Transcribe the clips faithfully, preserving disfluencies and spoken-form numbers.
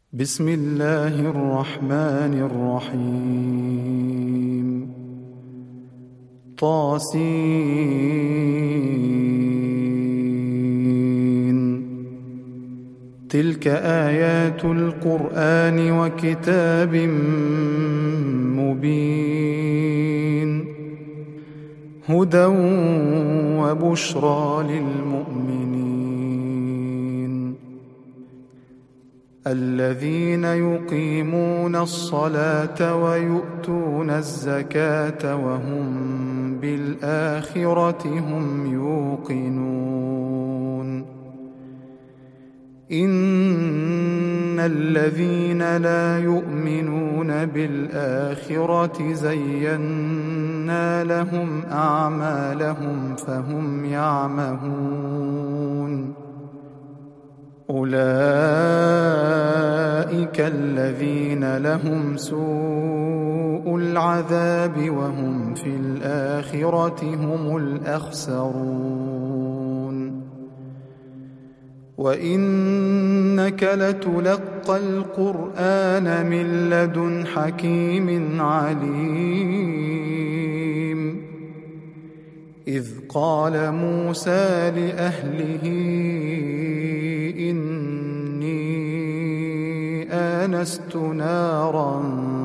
بسم الله الرحمن الرحيم طاسين تلك آيات القرآن وكتاب مبين هدى وبشرى للمؤمنين الذين يقيمون الصلاة ويؤتون الزكاة وهم بالآخرة هم يوقنون إن الذين لا يؤمنون بالآخرة زينا لهم أعمالهم فهم يعمهون أولئك الذين لهم سوء العذاب وهم في الآخرة هم الأخسرون وإنك لتلقى القرآن من لدن حكيم عليم إذ قال موسى لأهله إني آنست نارا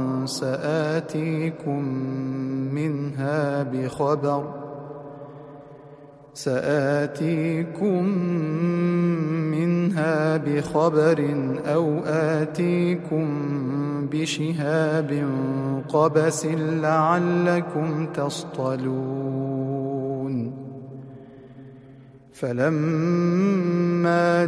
سآتيكم منها بخبر سآتيكم منها بخبر أو آتيكم بشهاب قبس لعلكم تصطلون فلما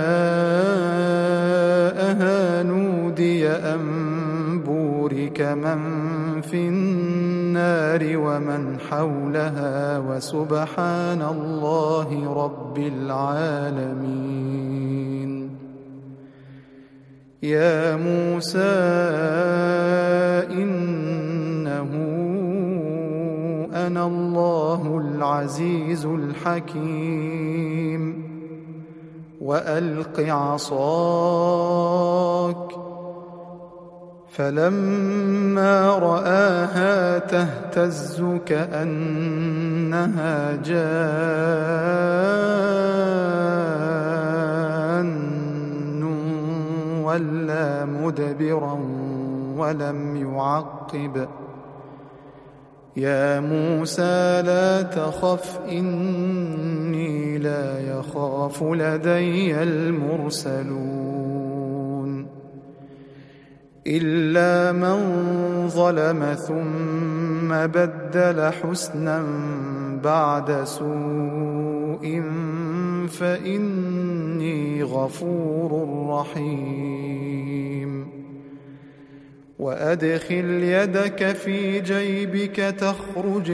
جاءها نودي أن بورك من في النار ومن حولها وسبحان الله رب العالمين يا موسى إنه أنا الله العزيز الحكيم وألق عصاك فلما رآها تهتز كأنها جان ولا مدبرا ولم يعقب يا موسى لا تخف إني لا يخاف لدي المرسلون إلا من ظلم ثم بدل حسنا بعد سوء فإني غفور رحيم وأدخل يدك في جيبك تخرج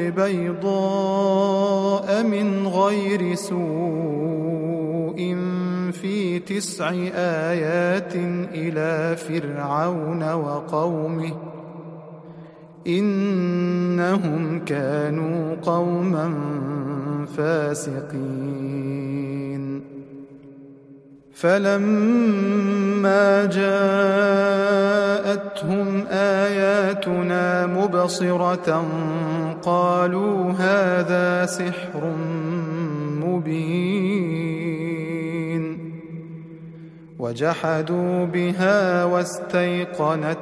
بيضاء من غير سوء في تسع آيات إلى فرعون وقومه إنهم كانوا قوما فاسقين فلما جاءتهم آياتنا مبصرة قالوا هذا سحر مبين وجحدوا بها واستيقنتها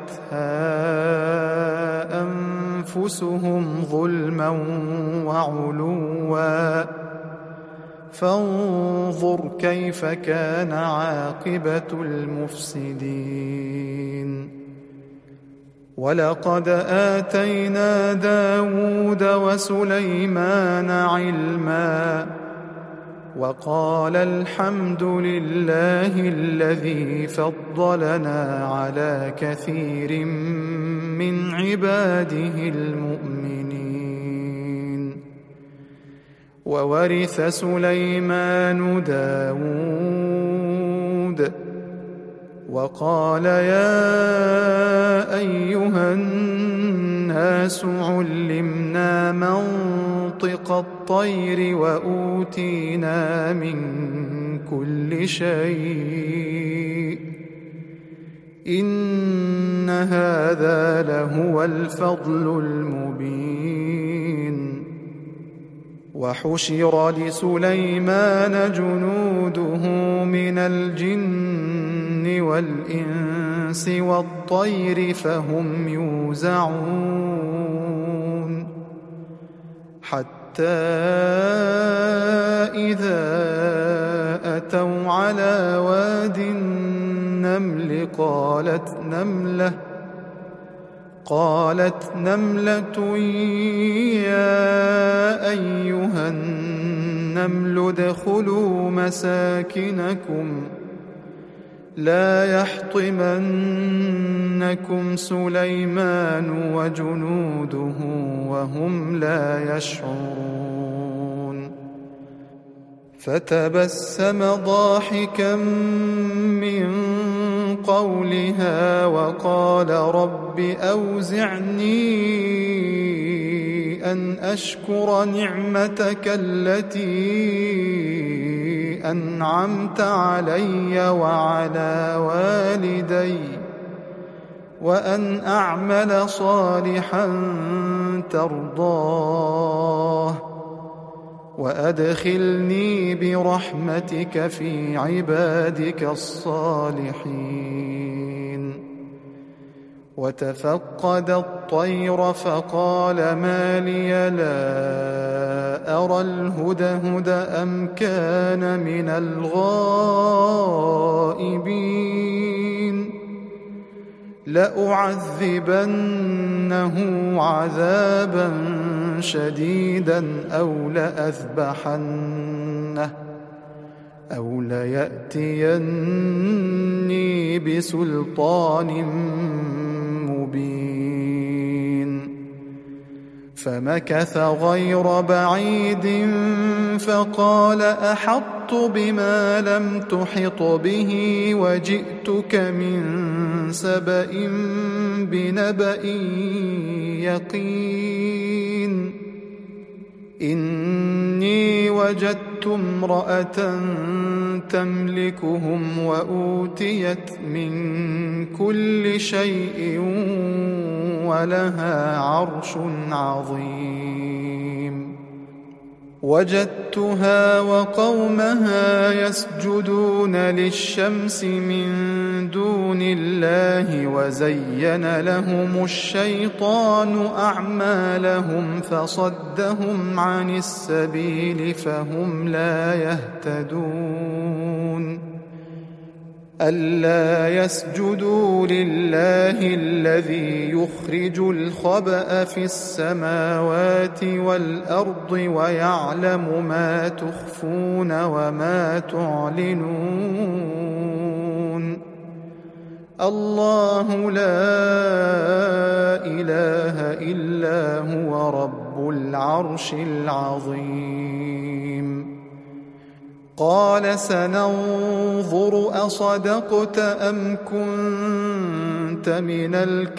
أنفسهم ظلما وعلوا فانظر كيف كان عاقبة المفسدين ولقد آتينا داود وسليمان علما وقال الحمد لله الذي فضلنا على كثير من عباده المؤمنين وورث سليمان داود وقال يا أيها الناس علمنا منطق الطير وأوتينا من كل شيء إن هذا لهو الفضل المبين وحشر لسليمان جنوده من الجن والإنس والطير فهم يوزعون حتى إذا أتوا على واد النمل قالت نملة قالت نملة يا أيها النمل ادخلوا مساكنكم لا يحطمنكم سليمان وجنوده وهم لا يشعرون فتبسم ضاحكا من قولها وقال رب أوزعني أن أشكر نعمتك التي أنعمت علي وعلى والدي وأن أعمل صالحا ترضاه وأدخلني برحمتك في عبادك الصالحين وتفقد الطير فقال ما لي لا أرى الهدهد أم كان من الغائبين لأعذبنه عذابا شديدا أو لأذبحنه أو ليأتيني بسلطان مبين فمكث غير بعيد فقال أحطت بما لم تحط به وجئتك من سبأ بنبأ يقين إني وجدت امرأة تملكهم وأوتيت من كل شيء ولها عرش عظيم وجدتها وقومها يسجدون للشمس من دون الله وزين لهم الشيطان أعمالهم فصدهم عن السبيل فهم لا يهتدون ألا يسجدوا لله الذي يخرج الخبأ في السماوات والأرض ويعلم ما تخفون وما تعلنون الله لا إله إلا هو رب العرش العظيم قال سننظر أصدقت أم كنت من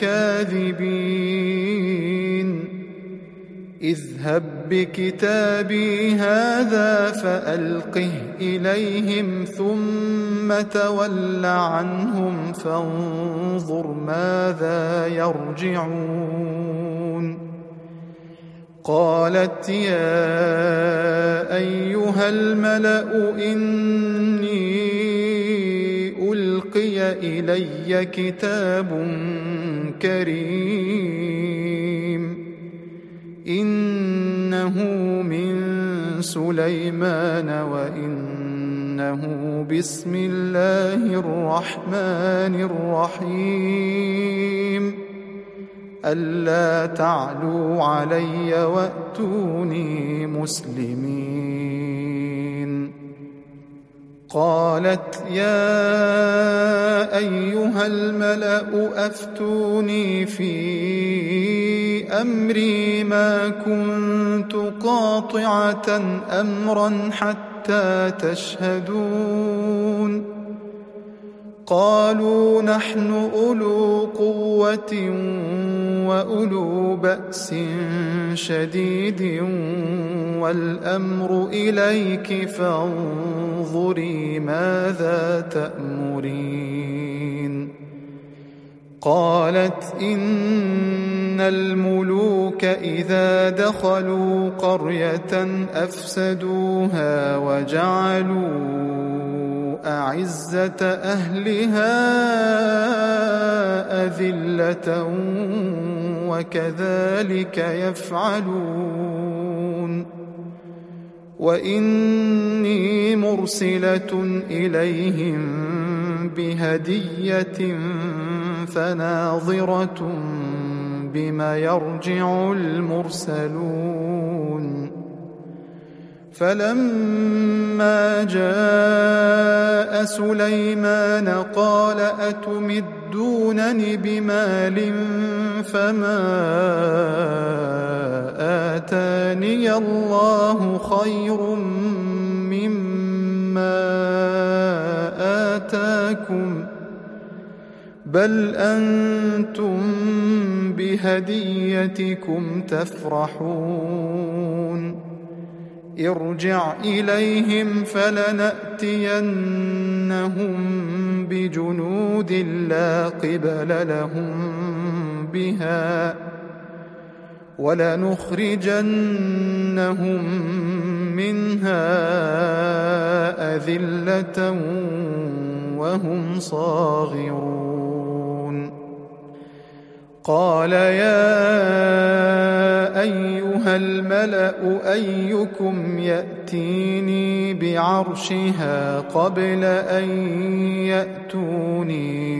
الكاذبين اذهب بكتابي هذا فألقه إليهم ثم تول عنهم فانظر ماذا يرجعون قالت يا أيها الملأ إني ألقي إلي كتاب كريم إنه من سليمان وإنه بسم الله الرحمن الرحيم ألا تعلوا علي وأتوني مسلمين قالت يا أيها الملأ أفتوني في أمري ما كنت قاطعة أمرا حتى تشهدون قالوا نحن أولو قوة وأولو بأس شديد والأمر إليك فانظري ماذا تأمرين قالت إن الملوك إذا دخلوا قرية أفسدوها وجعلوا أعزة أهلها أذلة وكذلك يفعلون وإني مرسلة إليهم بهدية فناظرة بما يرجع المرسلون فلما جاء سليمان قال أتمدونني بمال فما آتاني الله خير مما آتاكم بل أنتم بهديتكم تفرحون ارجع إليهم فلنأتينهم بجنود لا قبل لهم بها ولنخرجنهم منها أذلة وهم صاغرون قال يا أيها الملأ أيكم يأتيني بعرشها قبل أن يأتوني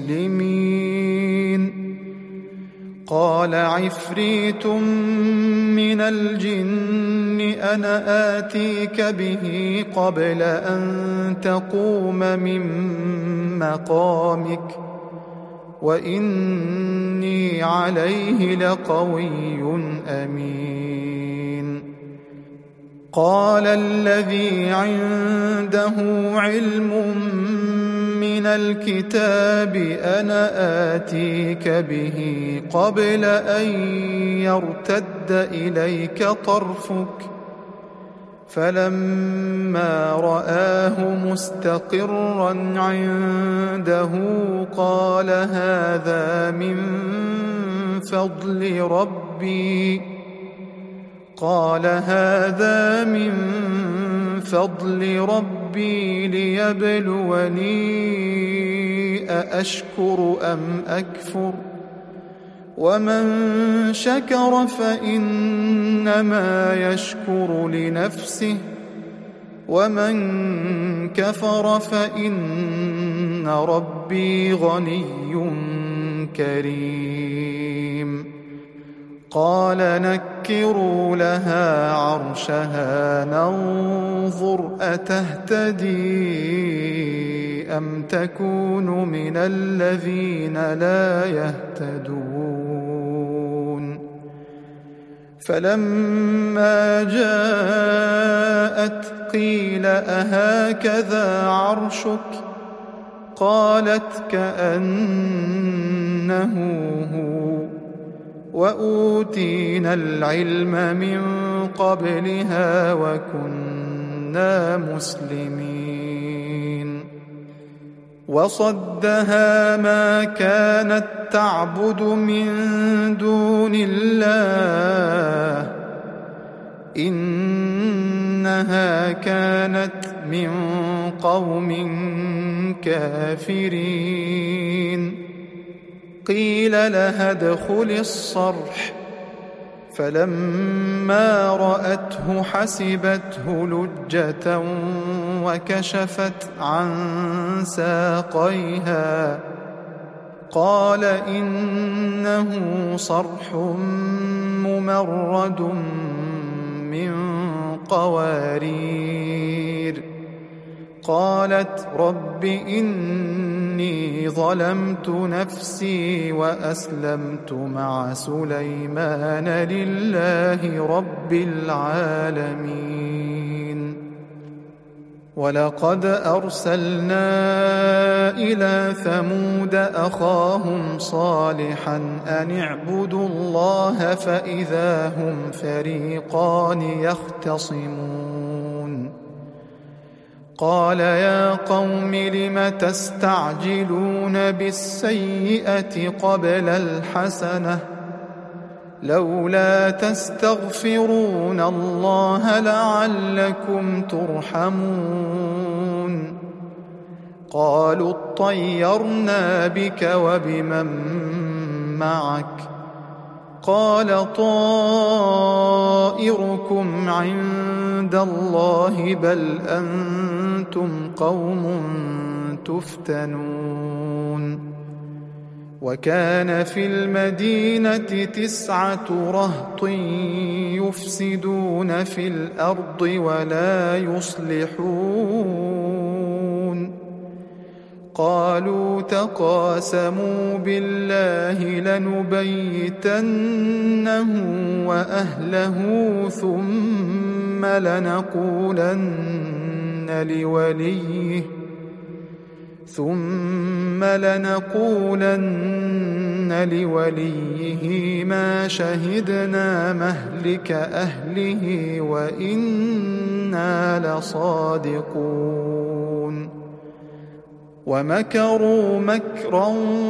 مسلمين قال عفريت من الجن أنا آتيك به قبل أن تقوم من مقامك وإني عليه لقوي أمين قال الذي عنده علم من الكتاب أنا آتيك به قبل أن يرتد إليك طرفك فلما رآه مستقرا عنده قال هذا من فضل ربي قال هذا من فضل ربي ليبلوني أأشكر أم أكفر ومن شكر فإنما يشكر لنفسه ومن كفر فإن ربي غني كريم قال نكروا لها عرشها ننظر أتهتدي أم تكون من الذين لا يهتدون فلما جاءت قيل أهكذا عرشك قالت كأنه هو وأوتينا العلم من قبلها وكنا مسلمين وصدها ما كانت تعبد من دون الله إنها كانت من قوم كافرين قيل لها ادخل الصرح فلما رأته حسبته لجة وكشفت عن ساقيها قال إنه صرح ممرد من قوارير قالت رب إني ظلمت نفسي وأسلمت مع سليمان لله رب العالمين ولقد أرسلنا إلى ثمود أخاهم صالحا أن اعبدوا الله فإذا هم فريقان يختصمون قال يا قوم لم تستعجلون بالسيئة قبل الحسنة لولا تستغفرون الله لعلكم ترحمون قالوا اطيرنا بك وبمن معك قال طائركم عند الله بل أنتم قوم تفتنون وكان في المدينة تسعة رهط يفسدون في الأرض ولا يصلحون قالوا تقاسموا بالله لنبيتنه وأهله ثم لنقولن لوليه ثم لنقولن لوليه ما شهدنا مهلك أهله وإنا لصادقون ومكروا مكرا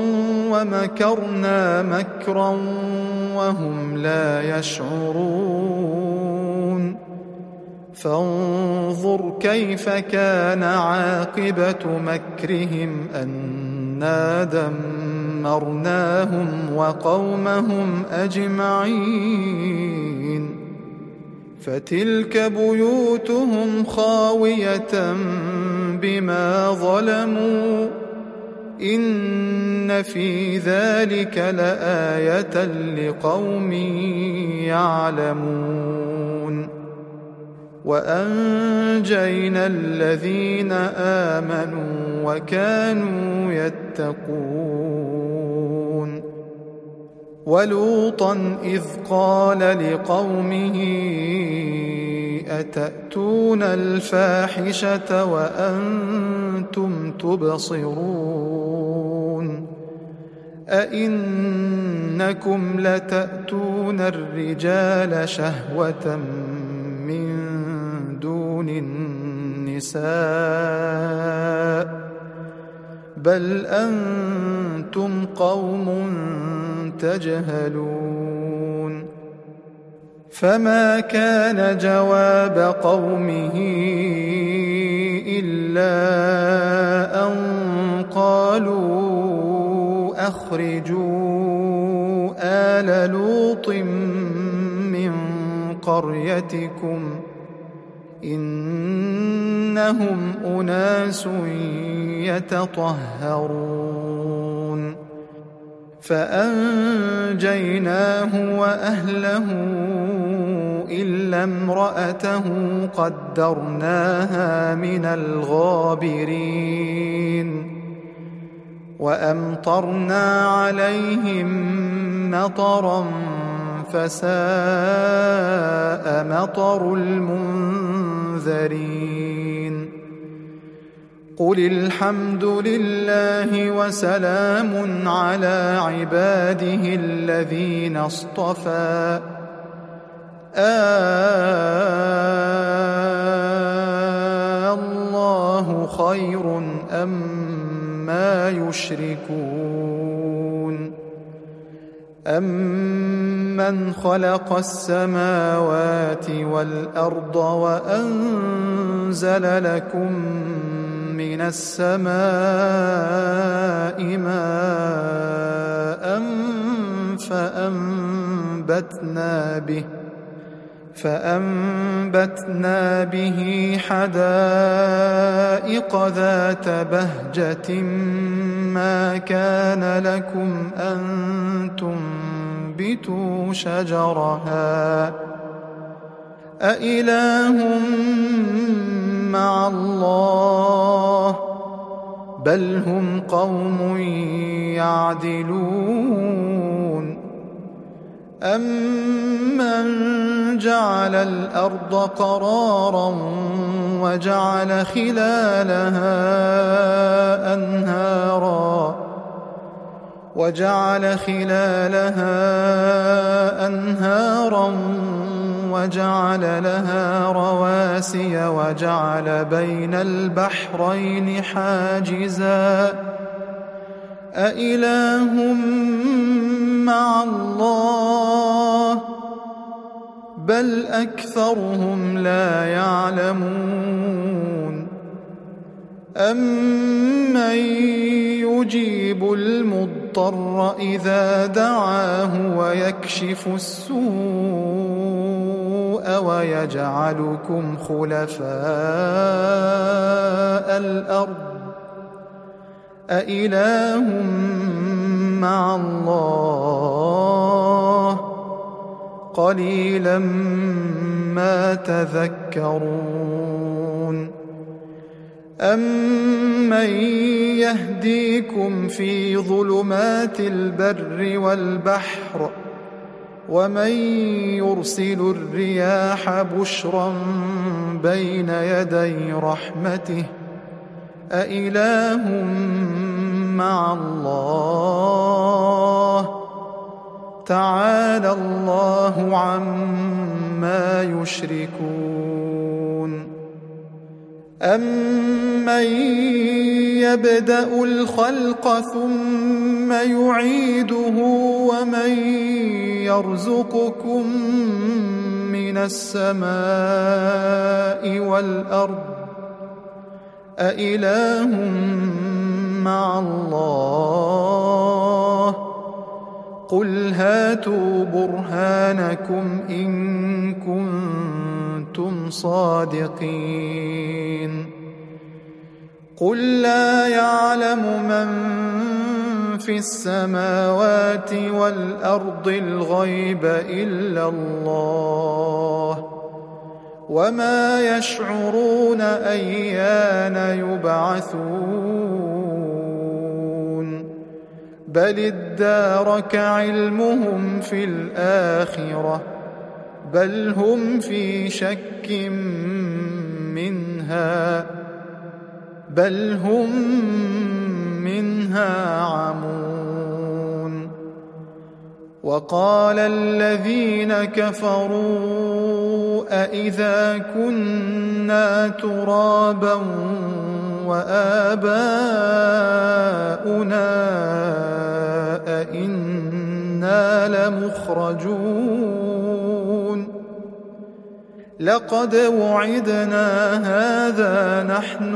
ومكرنا مكرا وهم لا يشعرون فانظر كيف كان عاقبة مكرهم أنا دمرناهم وقومهم أجمعين فتلك بيوتهم خاوية بما ظلموا إن في ذلك لآية لقوم يعلمون وأنجينا الذين آمنوا وكانوا يتقون ولوطا إذ قال لقومه أتأتون الفاحشة وأنتم تبصرون أئنكم لتأتون الرجال شهوة من دون النساء بل أنتم قوم تجهلون فما كان جواب قومه إلا أن قالوا أخرجوا آل لوط من قريتكم إنهم أناس يتطهرون فأنجيناه وأهله إلا امرأته قدرناها من الغابرين وأمطرنا عليهم مطرا فساء مطر المنذرين قل الحمد لله وسلام على عباده الذين اصطفى الله خير أما يشركون أمن خلق السماوات والأرض وأنزل لكم من السماء ماء فأنبتنا به فأنبتنا به حدائق ذات بهجة ما كان لكم أن تنبتوا شجرها أإله مع الله بل هم قوم يعدلون أمن جعل الأرض قرارا وجعل خلالها أنهارا وجعل خلالها أنهارا وجعل لها رواسي وجعل بين البحرين حاجزا أإله مع الله بل أكثرهم لا يعلمون أمن يجيب المضطر إذا دعاه ويكشف السوء ويجعلكم خلفاء الأرض أإله مع الله قليلا ما تذكرون أمن يهديكم في ظلمات البر والبحر ومن يرسل الرياح بشرا بين يدي رحمته أإله مع الله تعالى الله عما يشركون أمن يبدأ الخلق ثم يعيده ومن يرزقكم من السماء والأرض أإله مع الله قل هاتوا برهانكم إن كنتم صادقين قل لا يعلم من في السماوات والأرض الغيب إلا الله وما يشعرون أيان يبعثون بل ادارك علمهم في الآخرة بل هم في شك منها بل هم منها عمون وقال الذين كفروا أإذا كنا ترابا وآباؤنا أإنا لمخرجون لقد وعدنا هذا نحن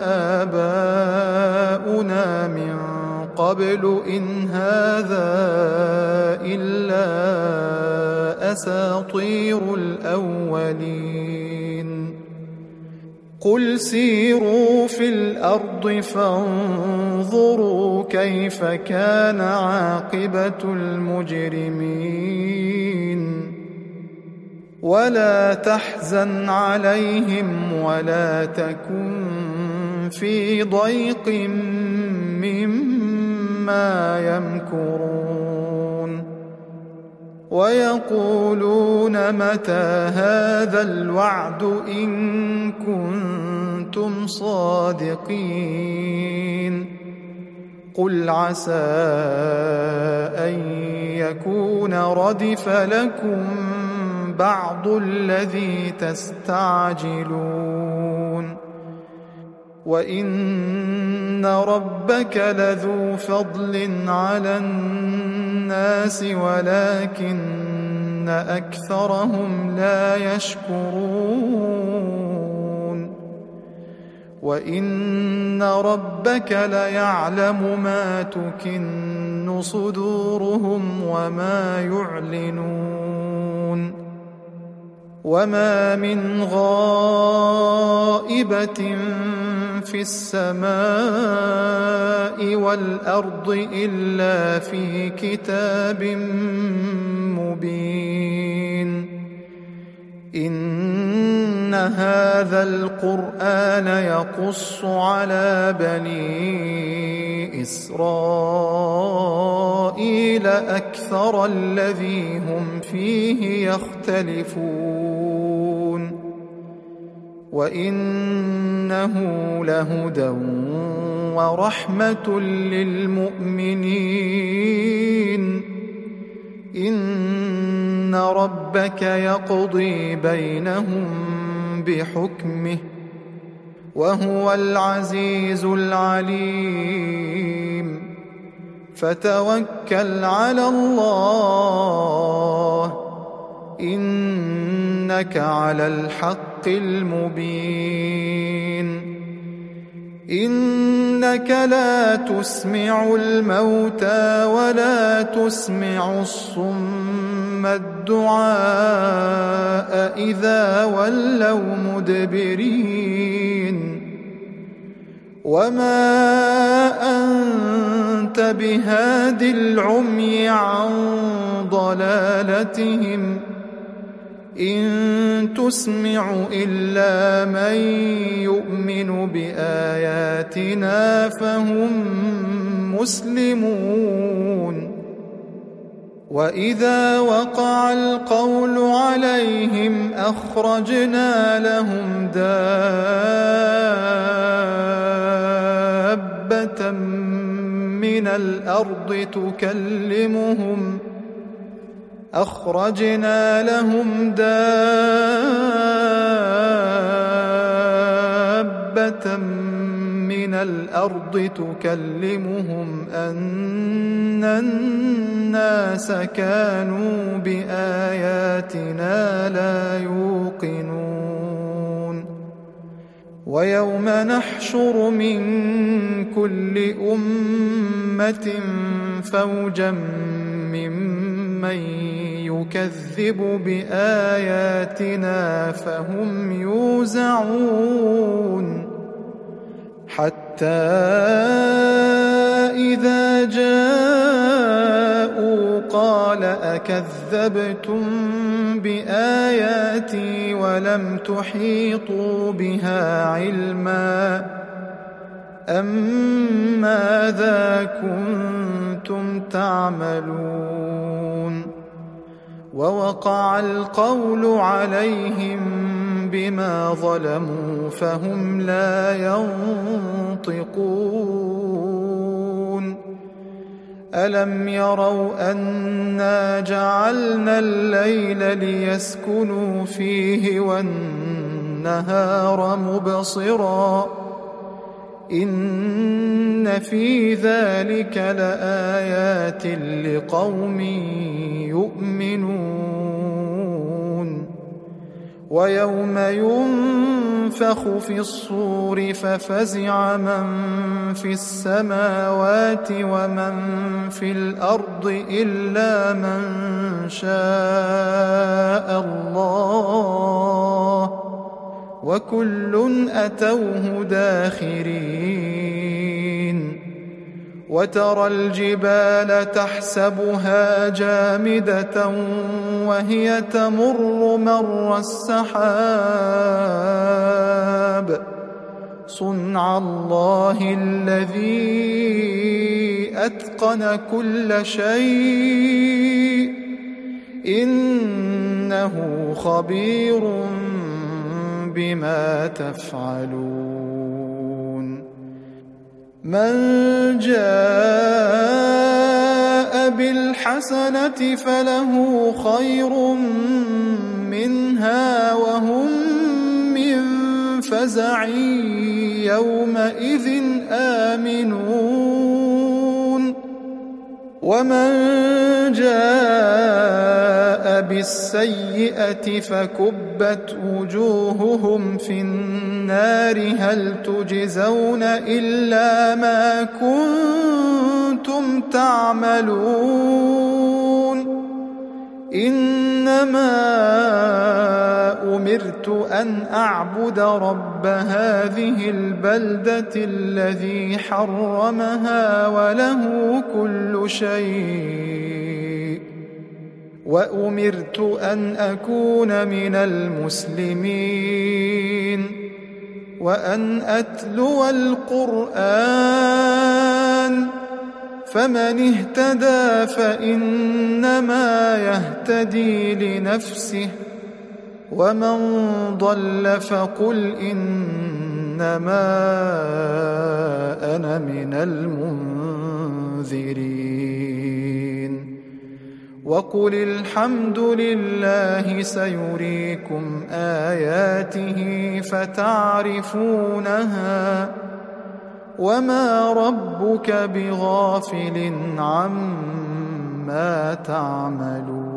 وآباؤنا من قبل إن هذا إلا أساطير الأولين قل سيروا في الأرض فانظروا كيف كان عاقبة المجرمين ولا تحزن عليهم ولا تكن في ضيق مما يمكرون ويقولون متى هذا الوعد إن كنتم صادقين قل عسى أن يكون ردف لكم بعض الذي تستعجلون وإن ربك لذو فضل على الناس ولكن أكثرهم لا يشكرون وإن ربك ليعلم ما تكن صدورهم وما يعلنون وما من غائبة في السماء والأرض إلا في كتاب مبين إن هذا القرآن يقص على بني إسرائيل أكثر الذي هم فيه يختلفون وإنه لهدى ورحمة للمؤمنين إن إن ربك يقضي بينهم بحكمه وهو العزيز العليم فتوكل على الله إنك على الحق المبين إنك لا تسمع الموتى ولا تسمع الصم الدعاء إذا ولوا مدبرين وما أنت بهاد العمي عن ضلالتهم إن تسمع إلا من يؤمن بآياتنا فهم مسلمون وإذا وقع القول عليهم أخرجنا لهم دابة من الأرض تكلمهم أخرجنا لهم دابة من الأرض تكلمهم أن الناس كانوا بآياتنا لا يوقنون ويوم نحشر من كل أمة فوجا ممن يكذب بآياتنا فهم يوزعون حتى إذا جاءوا قال أكذبتم بآياتي ولم تحيطوا بها علما أم ماذا كنتم تعملون ووقع القول عليهم بما ظلموا فهم لا ينطقون ألم يروا أنا جعلنا الليل ليسكنوا فيه والنهار مبصرا إن في ذلك لآيات لقوم يؤمنون ويوم ينفخ في الصور ففزع من في السماوات ومن في الأرض إلا من شاء الله وكل أتوه داخرين وترى الجبال تحسبها جامدة وهي تمر مر السحاب صنع الله الذي أتقن كل شيء إنه خبير بما تفعلون من جاء بالحسنة فله خير منها وهم من فزع يومئذ آمنون ومن جاء بالسيئة فكبت وجوههم في النار هل تجزون إلا ما كنتم تعملون إنما أمرت أن أعبد رب هذه البلدة الذي حرمها وله كل شيء وأمرت أن أكون من المسلمين وأن أتلو القرآن فمن اهتدى فإنما يهتدي لنفسه ومن ضل فقل إنما أنا من المنذرين وقل الحمد لله سيريكم آياته فتعرفونها وما ربك بغافل عما تعملون